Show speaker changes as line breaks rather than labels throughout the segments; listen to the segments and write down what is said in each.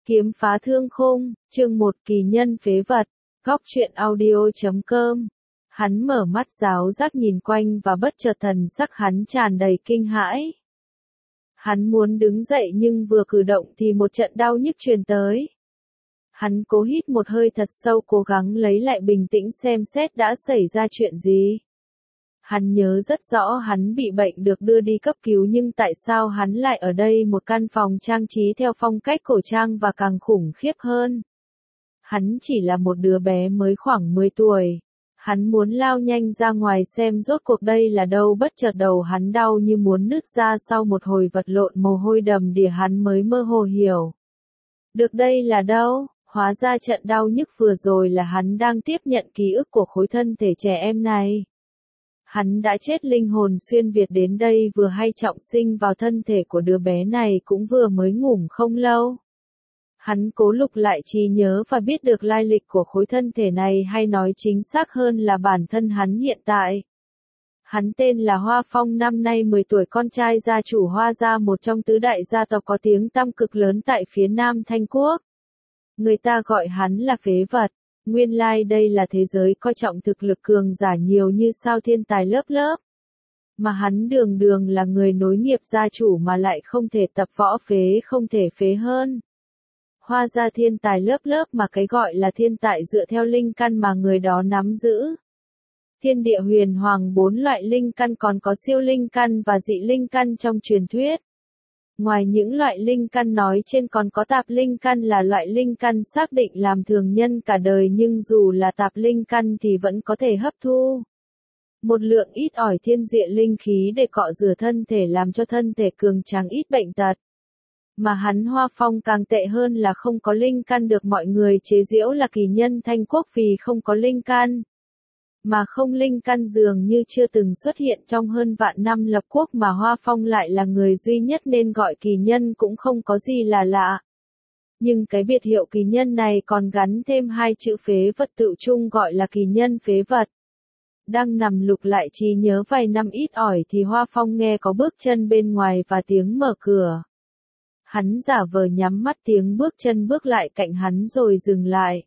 Kiếm phá thương khung, chương 1 kỳ nhân phế vật, góc truyện audio.com. Hắn mở mắt ráo rác nhìn quanh và bất chợt thần sắc hắn tràn đầy kinh hãi. Hắn muốn đứng dậy nhưng vừa cử động thì một trận đau nhức truyền tới. Hắn cố hít một hơi thật sâu cố gắng lấy lại bình tĩnh xem xét đã xảy ra chuyện gì. Hắn nhớ rất rõ hắn bị bệnh được đưa đi cấp cứu nhưng tại sao hắn lại ở đây một căn phòng trang trí theo phong cách cổ trang và càng khủng khiếp hơn. Hắn chỉ là một đứa bé mới khoảng 10 tuổi. Hắn muốn lao nhanh ra ngoài xem rốt cuộc đây là đâu, bất chợt đầu hắn đau như muốn nứt ra, sau một hồi vật lộn mồ hôi đầm đìa hắn mới mơ hồ hiểu. Được, đây là đâu? Hóa ra trận đau nhức vừa rồi là hắn đang tiếp nhận ký ức của khối thân thể trẻ em này. Hắn đã chết linh hồn xuyên Việt đến đây vừa hay trọng sinh vào thân thể của đứa bé này cũng vừa mới ngủ không lâu. Hắn cố lục lại trí nhớ và biết được lai lịch của khối thân thể này, hay nói chính xác hơn là bản thân hắn hiện tại. Hắn tên là Hoa Phong, năm nay 10 tuổi, con trai gia chủ Hoa gia, một trong tứ đại gia tộc có tiếng tăm cực lớn tại phía Nam Thanh Quốc. Người ta gọi hắn là phế vật. Nguyên lai đây là thế giới coi trọng thực lực cường giả nhiều như sao, thiên tài lớp lớp. Mà hắn đường đường là người nối nghiệp gia chủ mà lại không thể tập võ, phế không thể phế hơn. Hoa gia thiên tài lớp lớp, mà cái gọi là thiên tài dựa theo linh căn mà người đó nắm giữ. Thiên địa huyền hoàng 4 loại linh căn, còn có siêu linh căn và dị linh căn trong truyền thuyết. Ngoài những loại linh căn nói trên còn có tạp linh căn, là loại linh căn xác định làm thường nhân cả đời nhưng dù là tạp linh căn thì vẫn có thể hấp thu một lượng ít ỏi thiên địa linh khí để cọ rửa thân thể, làm cho thân thể cường tráng, ít bệnh tật. Mà hắn Hoa Phong càng tệ hơn là không có linh căn, được mọi người chế giễu là kỳ nhân Thanh Quốc vì không có linh căn. Mà không linh căn dường như chưa từng xuất hiện trong hơn vạn năm lập quốc, mà Hoa Phong lại là người duy nhất nên gọi kỳ nhân cũng không có gì là lạ. Nhưng cái biệt hiệu kỳ nhân này còn gắn thêm 2 chữ phế vật, tự chung gọi là kỳ nhân phế vật. Đang nằm lục lại trí nhớ vài năm ít ỏi thì Hoa Phong nghe có bước chân bên ngoài và tiếng mở cửa. Hắn giả vờ nhắm mắt, tiếng bước chân bước lại cạnh hắn rồi dừng lại.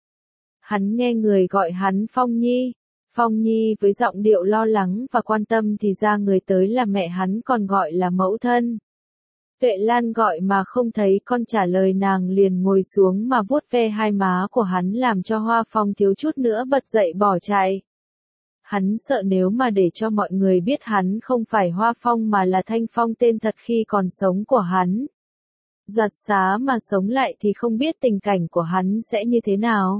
Hắn nghe người gọi hắn Phong Nhi. Phong Nhi với giọng điệu lo lắng và quan tâm, thì ra người tới là mẹ hắn, còn gọi là mẫu thân. Tuệ Lan gọi mà không thấy con trả lời, nàng liền ngồi xuống mà vuốt ve hai má của hắn, làm cho Hoa Phong thiếu chút nữa bật dậy bỏ chạy. Hắn sợ nếu mà để cho mọi người biết hắn không phải Hoa Phong mà là Thanh Phong, tên thật khi còn sống của hắn. Giặt xá mà sống lại thì không biết tình cảnh của hắn sẽ như thế nào.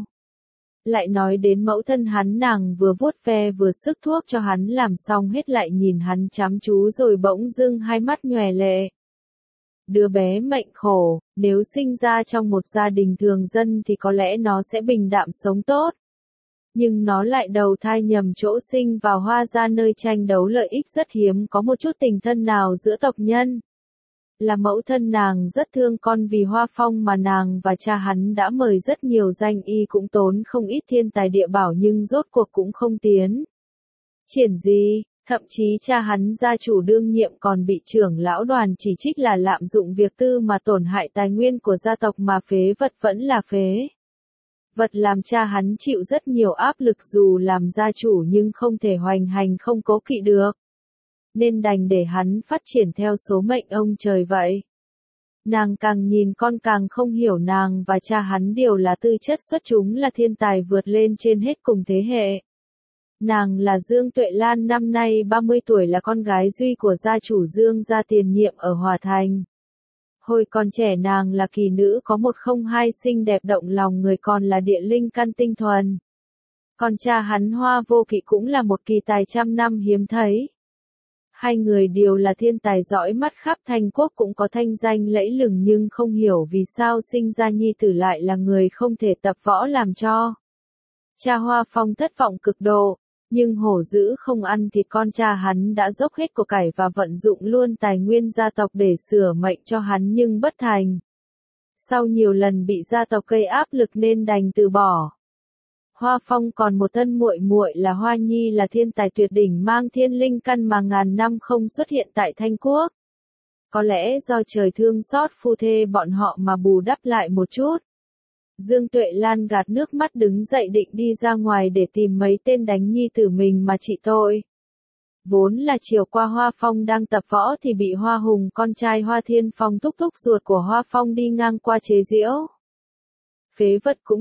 Lại nói đến mẫu thân hắn, nàng vừa vuốt ve vừa sức thuốc cho hắn làm xong hết lại nhìn hắn chăm chú rồi bỗng dưng hai mắt nhòe lệ. Đứa bé mệnh khổ, nếu sinh ra trong một gia đình thường dân thì có lẽ nó sẽ bình đạm sống tốt. Nhưng nó lại đầu thai nhầm chỗ, sinh vào Hoa gia nơi tranh đấu lợi ích, rất hiếm có một chút tình thân nào giữa tộc nhân. Là mẫu thân nàng rất thương con, vì Hoa Phong mà nàng và cha hắn đã mời rất nhiều danh y, cũng tốn không ít thiên tài địa bảo nhưng rốt cuộc cũng không tiến triển gì. Thậm chí cha hắn gia chủ đương nhiệm còn bị trưởng lão đoàn chỉ trích là lạm dụng việc tư mà tổn hại tài nguyên của gia tộc, mà phế vật vẫn là phế vật, làm cha hắn chịu rất nhiều áp lực, dù làm gia chủ nhưng không thể hoành hành không cố kỵ được. Nên đành để hắn phát triển theo số mệnh ông trời vậy. Nàng càng nhìn con càng không hiểu, nàng và cha hắn đều là tư chất xuất chúng, là thiên tài vượt lên trên hết cùng thế hệ. Nàng là Dương Tuệ Lan, năm nay 30 tuổi, là con gái duy của gia chủ Dương gia tiền nhiệm ở Hòa Thành. Hồi còn trẻ nàng là kỳ nữ có 102, xinh đẹp động lòng người, còn là địa linh căn tinh thuần. Còn cha hắn Hoa Vô Kỵ cũng là một kỳ tài trăm năm hiếm thấy. Hai người đều là thiên tài giỏi mắt, khắp Thanh Quốc cũng có thanh danh lẫy lừng, nhưng không hiểu vì sao sinh ra nhi tử lại là người không thể tập võ, làm cho cha Hoa Phong thất vọng cực độ. Nhưng hổ dữ không ăn thịt, con cha hắn đã dốc hết của cải và vận dụng luôn tài nguyên gia tộc để sửa mệnh cho hắn nhưng bất thành. Sau nhiều lần bị gia tộc gây áp lực nên đành từ bỏ. Hoa Phong còn một thân muội muội là Hoa Nhi, là thiên tài tuyệt đỉnh mang thiên linh căn mà ngàn năm không xuất hiện tại Thanh Quốc. Có lẽ do trời thương xót phu thê bọn họ mà bù đắp lại một chút. Dương Tuệ Lan gạt nước mắt đứng dậy định đi ra ngoài để tìm mấy tên đánh nhi tử mình mà trị tội. Vốn là chiều qua Hoa Phong đang tập võ thì bị Hoa Hùng con trai Hoa Thiên Phong thúc thúc ruột của Hoa Phong đi ngang qua chế giễu. Phế vật cũng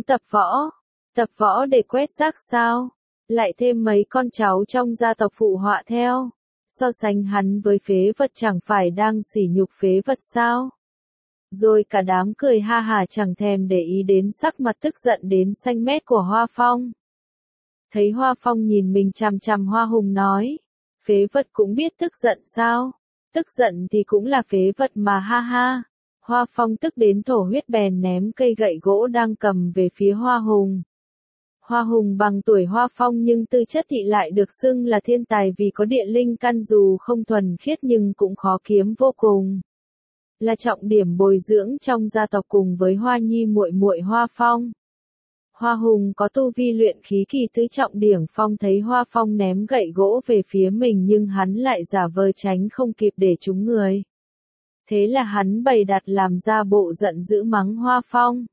tập võ để quét rác sao? Lại thêm mấy con cháu trong gia tộc phụ họa theo. So sánh hắn với phế vật chẳng phải đang sỉ nhục phế vật sao? Rồi cả đám cười ha hả chẳng thèm để ý đến sắc mặt tức giận đến xanh mét của Hoa Phong. Thấy Hoa Phong nhìn mình chằm chằm, Hoa Hùng nói, phế vật cũng biết tức giận sao? Tức giận thì cũng là phế vật mà ha ha. Hoa Phong tức đến thổ huyết bèn ném cây gậy gỗ đang cầm về phía Hoa Hùng. Hoa Hùng bằng tuổi Hoa Phong nhưng tư chất thì lại được xưng là thiên tài vì có địa linh căn dù không thuần khiết nhưng cũng khó kiếm vô cùng. Là trọng điểm bồi dưỡng trong gia tộc cùng với Hoa Nhi muội muội Hoa Phong. Hoa Hùng có tu vi luyện khí kỳ tứ trọng điển phong, thấy Hoa Phong ném gậy gỗ về phía mình nhưng hắn lại giả vờ tránh không kịp để trúng người. Thế là hắn bày đặt làm ra bộ giận dữ mắng Hoa Phong.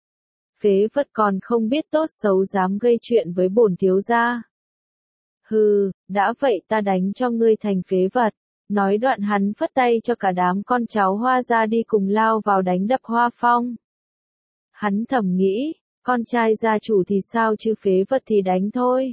Phế vật còn không biết tốt xấu dám gây chuyện với bổn thiếu gia. Hừ, đã vậy ta đánh cho ngươi thành phế vật. Nói đoạn hắn phất tay cho cả đám con cháu Hoa gia đi cùng lao vào đánh đập Hoa Phong. Hắn thầm nghĩ, con trai gia chủ thì sao chứ phế vật thì đánh thôi.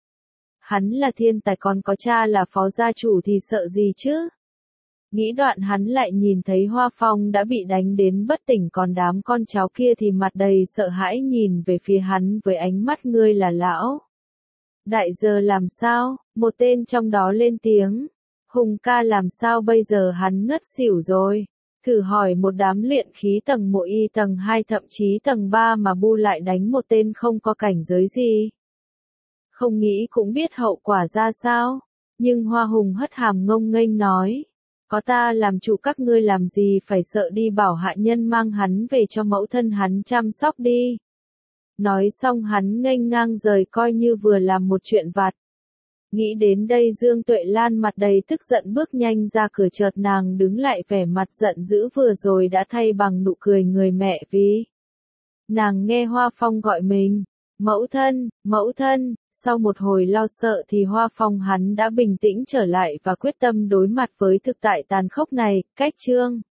Hắn là thiên tài còn có cha là phó gia chủ thì sợ gì chứ. Nghĩ đoạn hắn lại nhìn thấy Hoa Phong đã bị đánh đến bất tỉnh, còn đám con cháu kia thì mặt đầy sợ hãi nhìn về phía hắn với ánh mắt ngươi là lão đại giờ làm sao, một tên trong đó lên tiếng. Hùng ca làm sao bây giờ, hắn ngất xỉu rồi. Thử hỏi một đám luyện khí tầng 1 y tầng 2 thậm chí tầng 3 mà bu lại đánh một tên không có cảnh giới gì. Không nghĩ cũng biết hậu quả ra sao. Nhưng Hoa Hùng hất hàm ngông nghênh nói. Có ta làm chủ các ngươi làm gì phải sợ, đi bảo hạ nhân mang hắn về cho mẫu thân hắn chăm sóc đi. Nói xong hắn nghênh ngang rời coi như vừa làm một chuyện vặt. Nghĩ đến đây Dương Tuệ Lan mặt đầy tức giận bước nhanh ra cửa, chợt nàng đứng lại vẻ mặt giận dữ vừa rồi đã thay bằng nụ cười người mẹ vì nàng nghe Hoa Phong gọi mình, mẫu thân, sau một hồi lo sợ thì Hoa Phong hắn đã bình tĩnh trở lại và quyết tâm đối mặt với thực tại tàn khốc này. Cách chương